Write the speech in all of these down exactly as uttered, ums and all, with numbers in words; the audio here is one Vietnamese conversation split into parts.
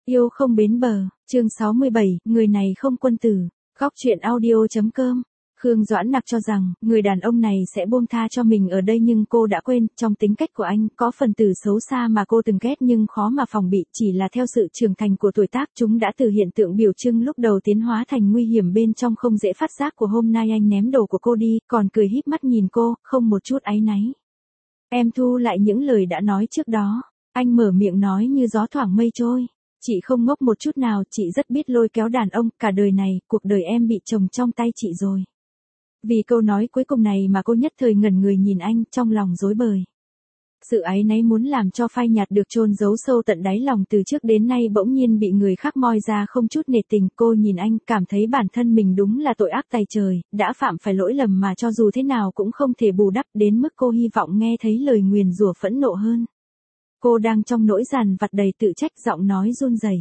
Yêu không bến bờ, chương sáu mươi bảy, người này không quân tử. Góc truyện audio.com. Khương Doãn Nặc cho rằng, người đàn ông này sẽ buông tha cho mình ở đây nhưng cô đã quên, trong tính cách của anh, có phần tử xấu xa mà cô từng ghét nhưng khó mà phòng bị, chỉ là theo sự trưởng thành của tuổi tác chúng đã từ hiện tượng biểu trưng lúc đầu tiến hóa thành nguy hiểm bên trong không dễ phát giác của hôm nay anh ném đồ của cô đi, còn cười híp mắt nhìn cô, không một chút áy náy. Em thu lại những lời đã nói trước đó, anh mở miệng nói như gió thoảng mây trôi. Chị không ngốc một chút nào, chị rất biết lôi kéo đàn ông, cả đời này, cuộc đời em bị chồng trong tay chị rồi. Vì câu nói cuối cùng này mà cô nhất thời ngẩn người nhìn anh, trong lòng rối bời. Sự áy náy muốn làm cho phai nhạt được chôn giấu sâu tận đáy lòng từ trước đến nay bỗng nhiên bị người khác moi ra không chút nể tình. Cô nhìn anh, cảm thấy bản thân mình đúng là tội ác tày trời, đã phạm phải lỗi lầm mà cho dù thế nào cũng không thể bù đắp, đến mức cô hy vọng nghe thấy lời nguyền rủa phẫn nộ hơn. Cô đang trong nỗi dằn vặt đầy tự trách, giọng nói run rẩy.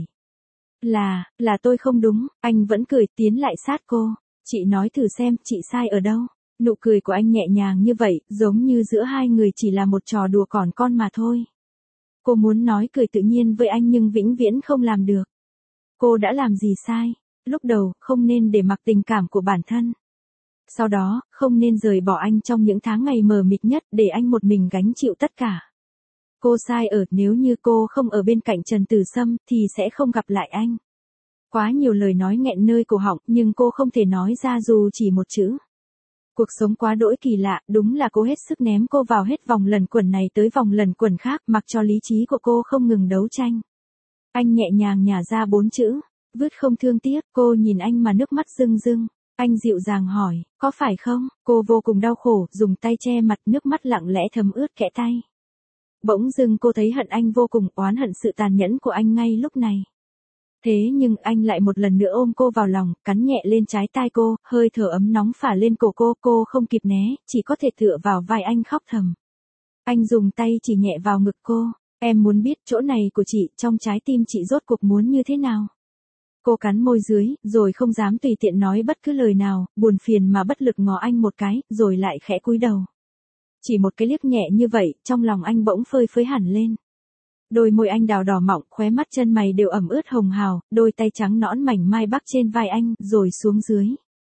Là, là tôi không đúng, anh vẫn cười tiến lại sát cô. Chị nói thử xem, chị sai ở đâu? Nụ cười của anh nhẹ nhàng như vậy, giống như giữa hai người chỉ là một trò đùa còn con mà thôi. Cô muốn nói cười tự nhiên với anh nhưng vĩnh viễn không làm được. Cô đã làm gì sai? Lúc đầu, không nên để mặc tình cảm của bản thân. Sau đó, không nên rời bỏ anh trong những tháng ngày mờ mịt nhất để anh một mình gánh chịu tất cả. Cô sai ở, nếu như cô không ở bên cạnh Trần Tử Sâm thì sẽ không gặp lại anh. Quá nhiều lời nói nghẹn nơi cổ họng nhưng cô không thể nói ra dù chỉ một chữ. Cuộc sống quá đỗi kỳ lạ, đúng là cô hết sức ném cô vào hết vòng luẩn quẩn này tới vòng luẩn quẩn khác, mặc cho lý trí của cô không ngừng đấu tranh. Anh nhẹ nhàng nhả ra bốn chữ, vứt không thương tiếc. Cô nhìn anh mà nước mắt rưng rưng. Anh dịu dàng hỏi, có phải không? Cô vô cùng đau khổ, dùng tay che mặt, nước mắt lặng lẽ thấm ướt kẽ tay. Bỗng dưng cô thấy hận anh vô cùng, oán hận sự tàn nhẫn của anh ngay lúc này. Thế nhưng anh lại một lần nữa ôm cô vào lòng, cắn nhẹ lên trái tai cô, hơi thở ấm nóng phả lên cổ cô, cô không kịp né, chỉ có thể tựa vào vai anh khóc thầm. Anh dùng tay chỉ nhẹ vào ngực cô, em muốn biết chỗ này của chị, trong trái tim chị rốt cuộc muốn như thế nào. Cô cắn môi dưới, rồi không dám tùy tiện nói bất cứ lời nào, buồn phiền mà bất lực ngó anh một cái, rồi lại khẽ cúi đầu. Chỉ một cái liếc nhẹ như vậy, trong lòng anh bỗng phơi phới hẳn lên. Đôi môi anh đào đỏ mọng, khóe mắt chân mày đều ẩm ướt hồng hào, đôi tay trắng nõn mảnh mai bắc trên vai anh, rồi xuống dưới.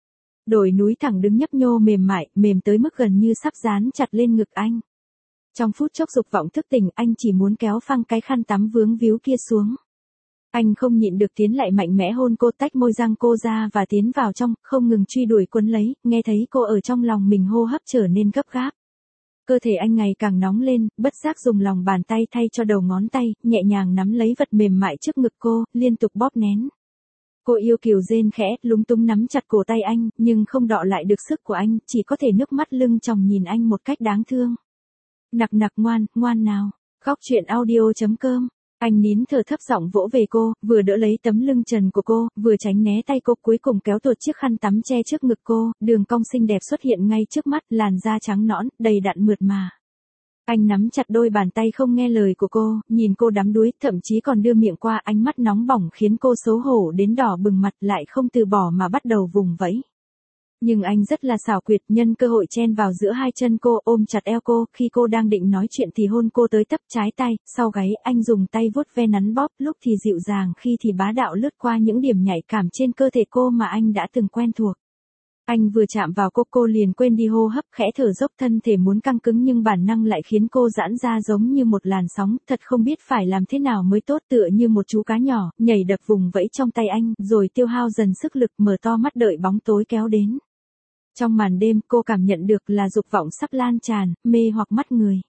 Đồi núi thẳng đứng nhấp nhô mềm mại, mềm tới mức gần như sắp dán chặt lên ngực anh. Trong phút chốc dục vọng thức tỉnh, anh chỉ muốn kéo phăng cái khăn tắm vướng víu kia xuống. Anh không nhịn được tiến lại mạnh mẽ hôn cô, tách môi răng cô ra và tiến vào trong, không ngừng truy đuổi quấn lấy, nghe thấy cô ở trong lòng mình hô hấp trở nên gấp gáp. Cơ thể anh ngày càng nóng lên, bất giác dùng lòng bàn tay thay cho đầu ngón tay, nhẹ nhàng nắm lấy vật mềm mại trước ngực cô, liên tục bóp nén. Cô yêu kiều rên khẽ, lúng túng nắm chặt cổ tay anh, nhưng không đọ lại được sức của anh, chỉ có thể nước mắt lưng tròng nhìn anh một cách đáng thương. Nặc nặc ngoan, ngoan nào. Góc truyện audio.com. Anh nín thở thấp giọng vỗ về cô, vừa đỡ lấy tấm lưng trần của cô, vừa tránh né tay cô, cuối cùng kéo tuột chiếc khăn tắm che trước ngực cô, đường cong xinh đẹp xuất hiện ngay trước mắt, làn da trắng nõn, đầy đặn mượt mà. Anh nắm chặt đôi bàn tay không nghe lời của cô, nhìn cô đắm đuối, thậm chí còn đưa miệng qua, ánh mắt nóng bỏng khiến cô xấu hổ đến đỏ bừng mặt, lại không từ bỏ mà bắt đầu vùng vẫy. Nhưng anh rất là xảo quyệt, nhân cơ hội chen vào giữa hai chân cô, ôm chặt eo cô, khi cô đang định nói chuyện thì hôn cô tới tấp trái tay, sau gáy, anh dùng tay vuốt ve nắn bóp, lúc thì dịu dàng, khi thì bá đạo lướt qua những điểm nhạy cảm trên cơ thể cô mà anh đã từng quen thuộc. Anh vừa chạm vào cô, cô liền quên đi hô hấp, khẽ thở dốc, thân thể muốn căng cứng nhưng bản năng lại khiến cô giãn ra giống như một làn sóng, thật không biết phải làm thế nào mới tốt, tựa như một chú cá nhỏ, nhảy đập vùng vẫy trong tay anh, rồi tiêu hao dần sức lực, mở to mắt đợi bóng tối kéo đến. Trong màn đêm, cô cảm nhận được là dục vọng sắp lan tràn, mê hoặc mắt người.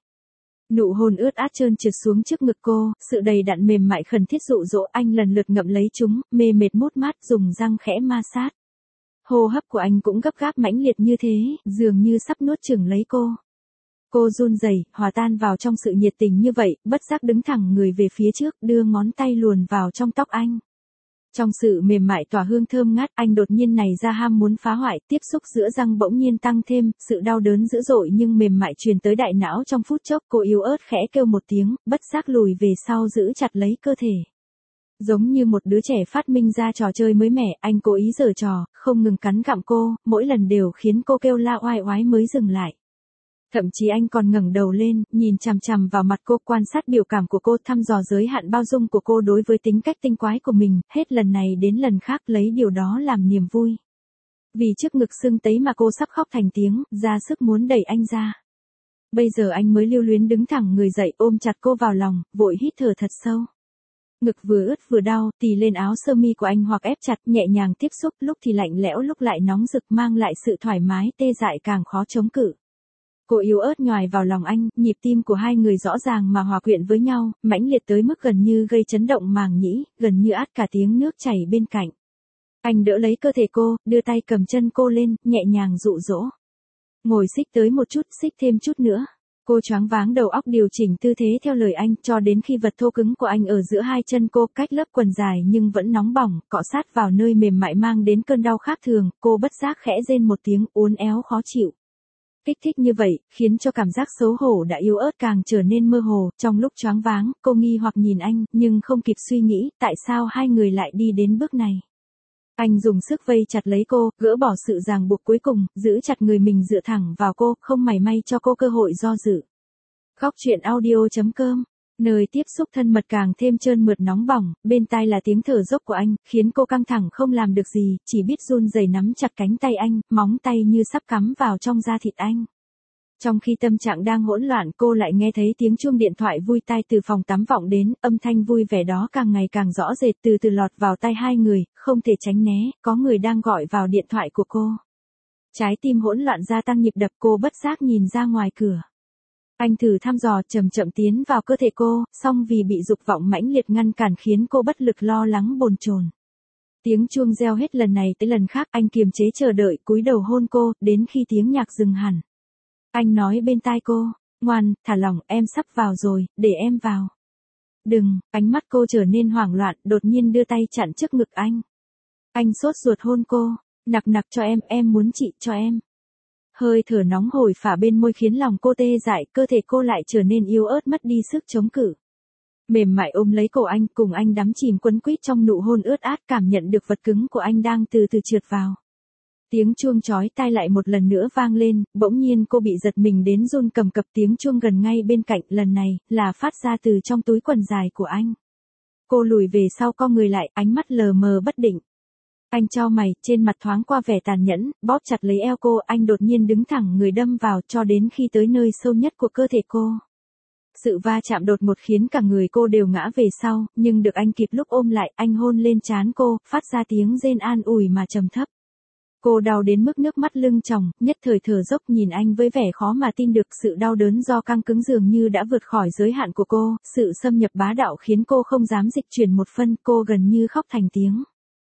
Nụ hôn ướt át trơn trượt xuống trước ngực cô, sự đầy đặn mềm mại khẩn thiết dụ dỗ, anh lần lượt ngậm lấy chúng, mê mệt mút mát, dùng răng khẽ ma sát. Hô hấp của anh cũng gấp gáp mãnh liệt như thế, dường như sắp nuốt chửng lấy cô. Cô run rẩy, hòa tan vào trong sự nhiệt tình như vậy, bất giác đứng thẳng người về phía trước, đưa ngón tay luồn vào trong tóc anh. Trong sự mềm mại tỏa hương thơm ngát, anh đột nhiên nảy ra ham muốn phá hoại, tiếp xúc giữa răng bỗng nhiên tăng thêm, sự đau đớn dữ dội nhưng mềm mại truyền tới đại não trong phút chốc, cô yếu ớt khẽ kêu một tiếng, bất giác lùi về sau giữ chặt lấy cơ thể. Giống như một đứa trẻ phát minh ra trò chơi mới mẻ, anh cố ý giở trò, không ngừng cắn gặm cô, mỗi lần đều khiến cô kêu la oai oái mới dừng lại. Thậm chí anh còn ngẩng đầu lên, nhìn chằm chằm vào mặt cô, quan sát biểu cảm của cô, thăm dò giới hạn bao dung của cô đối với tính cách tinh quái của mình, hết lần này đến lần khác lấy điều đó làm niềm vui. Vì trước ngực sưng tấy mà cô sắp khóc thành tiếng, ra sức muốn đẩy anh ra. Bây giờ anh mới lưu luyến đứng thẳng người dậy, ôm chặt cô vào lòng, vội hít thở thật sâu. Ngực vừa ướt vừa đau, tì lên áo sơ mi của anh hoặc ép chặt, nhẹ nhàng tiếp xúc, lúc thì lạnh lẽo lúc lại nóng rực, mang lại sự thoải mái tê dại càng khó chống cự. Cô yếu ớt nhòi vào lòng anh, nhịp tim của hai người rõ ràng mà hòa quyện với nhau, mãnh liệt tới mức gần như gây chấn động màng nhĩ, gần như át cả tiếng nước chảy bên cạnh. Anh đỡ lấy cơ thể cô, đưa tay cầm chân cô lên, nhẹ nhàng dụ dỗ. Ngồi xích tới một chút, xích thêm chút nữa. Cô choáng váng đầu óc điều chỉnh tư thế theo lời anh, cho đến khi vật thô cứng của anh ở giữa hai chân cô, cách lớp quần dài nhưng vẫn nóng bỏng, cọ sát vào nơi mềm mại mang đến cơn đau khác thường, cô bất giác khẽ rên một tiếng, uốn éo khó chịu. Kích thích như vậy, khiến cho cảm giác xấu hổ đã yếu ớt càng trở nên mơ hồ, trong lúc choáng váng, cô nghi hoặc nhìn anh, nhưng không kịp suy nghĩ, tại sao hai người lại đi đến bước này. Anh dùng sức vây chặt lấy cô, gỡ bỏ sự ràng buộc cuối cùng, giữ chặt người mình dựa thẳng vào cô, không mảy may cho cô cơ hội do dự. Góc truyện audio chấm com, nơi tiếp xúc thân mật càng thêm trơn mượt nóng bỏng, bên tai là tiếng thở dốc của anh, khiến cô căng thẳng không làm được gì, chỉ biết run rẩy nắm chặt cánh tay anh, móng tay như sắp cắm vào trong da thịt anh. Trong khi tâm trạng đang hỗn loạn, cô lại nghe thấy tiếng chuông điện thoại vui tai từ phòng tắm vọng đến, âm thanh vui vẻ đó càng ngày càng rõ rệt, từ từ lọt vào tai hai người, không thể tránh né, có người đang gọi vào điện thoại của cô. Trái tim hỗn loạn gia tăng nhịp đập, cô bất giác nhìn ra ngoài cửa. Anh thử thăm dò, chậm chậm tiến vào cơ thể cô, song vì bị dục vọng mãnh liệt ngăn cản khiến cô bất lực lo lắng bồn chồn. Tiếng chuông reo hết lần này tới lần khác, anh kiềm chế chờ đợi, cúi đầu hôn cô, đến khi tiếng nhạc dừng hẳn. Anh nói bên tai cô, ngoan, thả lỏng, em sắp vào rồi, để em vào. Đừng, ánh mắt cô trở nên hoảng loạn, đột nhiên đưa tay chặn trước ngực anh. Anh sốt ruột hôn cô, nặc nặc cho em, em muốn chị cho em. Hơi thở nóng hổi phả bên môi khiến lòng cô tê dại, cơ thể cô lại trở nên yếu ớt mất đi sức chống cự. Mềm mại ôm lấy cổ anh, cùng anh đắm chìm quấn quýt trong nụ hôn ướt át, cảm nhận được vật cứng của anh đang từ từ trượt vào. Tiếng chuông chói tai lại một lần nữa vang lên, bỗng nhiên cô bị giật mình đến run cầm cập, tiếng chuông gần ngay bên cạnh, lần này, là phát ra từ trong túi quần dài của anh. Cô lùi về sau co người lại, ánh mắt lờ mờ bất định. Anh chau mày, trên mặt thoáng qua vẻ tàn nhẫn, bóp chặt lấy eo cô, anh đột nhiên đứng thẳng người đâm vào cho đến khi tới nơi sâu nhất của cơ thể cô. Sự va chạm đột ngột khiến cả người cô đều ngã về sau, nhưng được anh kịp lúc ôm lại, anh hôn lên trán cô, phát ra tiếng rên an ủi mà trầm thấp. Cô đau đến mức nước mắt lưng tròng, nhất thời thở dốc nhìn anh với vẻ khó mà tin được, sự đau đớn do căng cứng dường như đã vượt khỏi giới hạn của cô, sự xâm nhập bá đạo khiến cô không dám dịch chuyển một phân, cô gần như khóc thành tiếng.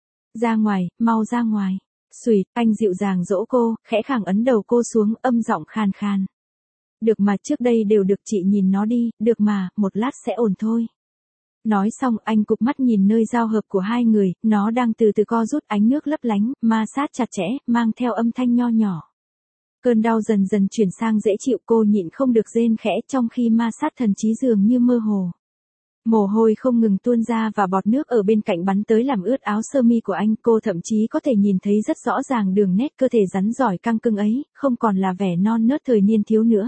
Ra ngoài, mau ra ngoài. Xùi, anh dịu dàng dỗ cô, khẽ khàng ấn đầu cô xuống, âm giọng khàn khàn. Được mà, trước đây đều được chị nhìn nó đi, được mà, một lát sẽ ổn thôi. Nói xong, anh cụp mắt nhìn nơi giao hợp của hai người, nó đang từ từ co rút, ánh nước lấp lánh, ma sát chặt chẽ, mang theo âm thanh nho nhỏ. Cơn đau dần dần chuyển sang dễ chịu, cô nhịn không được rên khẽ, trong khi ma sát thần trí dường như mơ hồ. Mồ hôi không ngừng tuôn ra và bọt nước ở bên cạnh bắn tới làm ướt áo sơ mi của anh, cô thậm chí có thể nhìn thấy rất rõ ràng đường nét cơ thể rắn giỏi căng cứng ấy, không còn là vẻ non nớt thời niên thiếu nữa.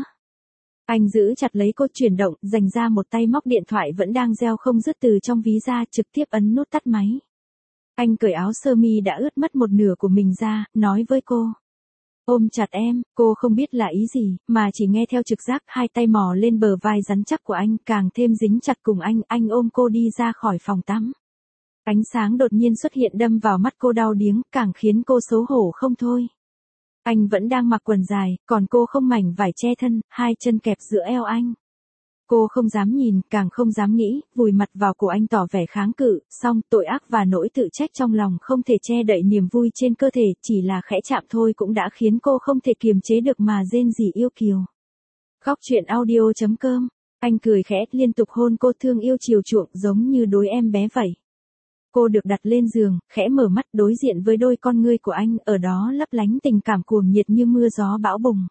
Anh giữ chặt lấy cô, chuyển động, dành ra một tay móc điện thoại vẫn đang reo không dứt từ trong ví ra, trực tiếp ấn nút tắt máy. Anh cởi áo sơ mi đã ướt mất một nửa của mình ra, nói với cô. Ôm chặt em, cô không biết là ý gì, mà chỉ nghe theo trực giác, hai tay mò lên bờ vai rắn chắc của anh, càng thêm dính chặt cùng anh, anh ôm cô đi ra khỏi phòng tắm. Ánh sáng đột nhiên xuất hiện đâm vào mắt cô đau điếng, càng khiến cô xấu hổ không thôi. Anh vẫn đang mặc quần dài, còn cô không mảnh vải che thân, hai chân kẹp giữa eo anh. Cô không dám nhìn, càng không dám nghĩ, vùi mặt vào cổ anh tỏ vẻ kháng cự, song tội ác và nỗi tự trách trong lòng không thể che đậy niềm vui trên cơ thể, chỉ là khẽ chạm thôi cũng đã khiến cô không thể kiềm chế được mà rên rỉ yêu kiều. Góc truyện audio chấm com, anh cười khẽ, liên tục hôn cô, thương yêu chiều chuộng giống như đối em bé vậy. Cô được đặt lên giường, khẽ mở mắt đối diện với đôi con ngươi của anh, ở đó lấp lánh tình cảm cuồng nhiệt như mưa gió bão bùng.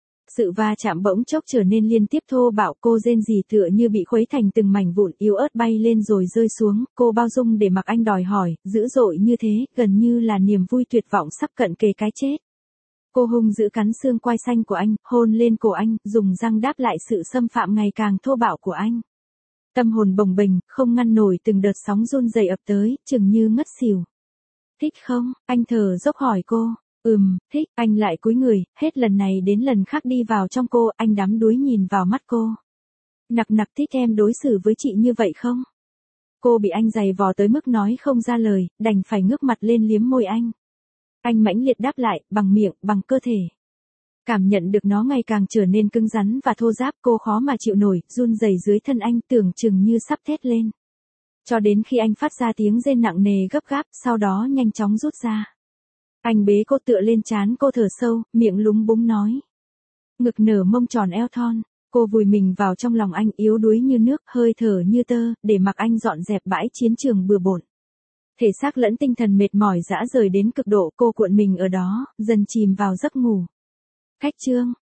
Sự va chạm bỗng chốc trở nên liên tiếp thô bạo, cô rên rỉ tựa như bị khuấy thành từng mảnh vụn, yếu ớt bay lên rồi rơi xuống, cô bao dung để mặc anh đòi hỏi, dữ dội như thế, gần như là niềm vui tuyệt vọng sắp cận kề cái chết. Cô hung dữ cắn xương quai xanh của anh, hôn lên cổ anh, dùng răng đáp lại sự xâm phạm ngày càng thô bạo của anh. Tâm hồn bồng bềnh, không ngăn nổi từng đợt sóng run rẩy ập tới, chừng như ngất xỉu. Thích không? Anh thở dốc hỏi cô. Ừm, thích. Anh lại cúi người, hết lần này đến lần khác đi vào trong cô, anh đắm đuối nhìn vào mắt cô. Nặc nặc thích em đối xử với chị như vậy không? Cô bị anh giày vò tới mức nói không ra lời, đành phải ngước mặt lên liếm môi anh. Anh mãnh liệt đáp lại, bằng miệng, bằng cơ thể. Cảm nhận được nó ngày càng trở nên cứng rắn và thô ráp, cô khó mà chịu nổi, run rẩy dưới thân anh, tưởng chừng như sắp thét lên. Cho đến khi anh phát ra tiếng rên nặng nề gấp gáp, sau đó nhanh chóng rút ra. Anh bế cô tựa lên trán cô thở sâu, miệng lúng búng nói. Ngực nở mông tròn eo thon, cô vùi mình vào trong lòng anh, yếu đuối như nước, hơi thở như tơ, để mặc anh dọn dẹp bãi chiến trường bừa bộn. Thể xác lẫn tinh thần mệt mỏi dã rời đến cực độ, cô cuộn mình ở đó, dần chìm vào giấc ngủ. Khách chương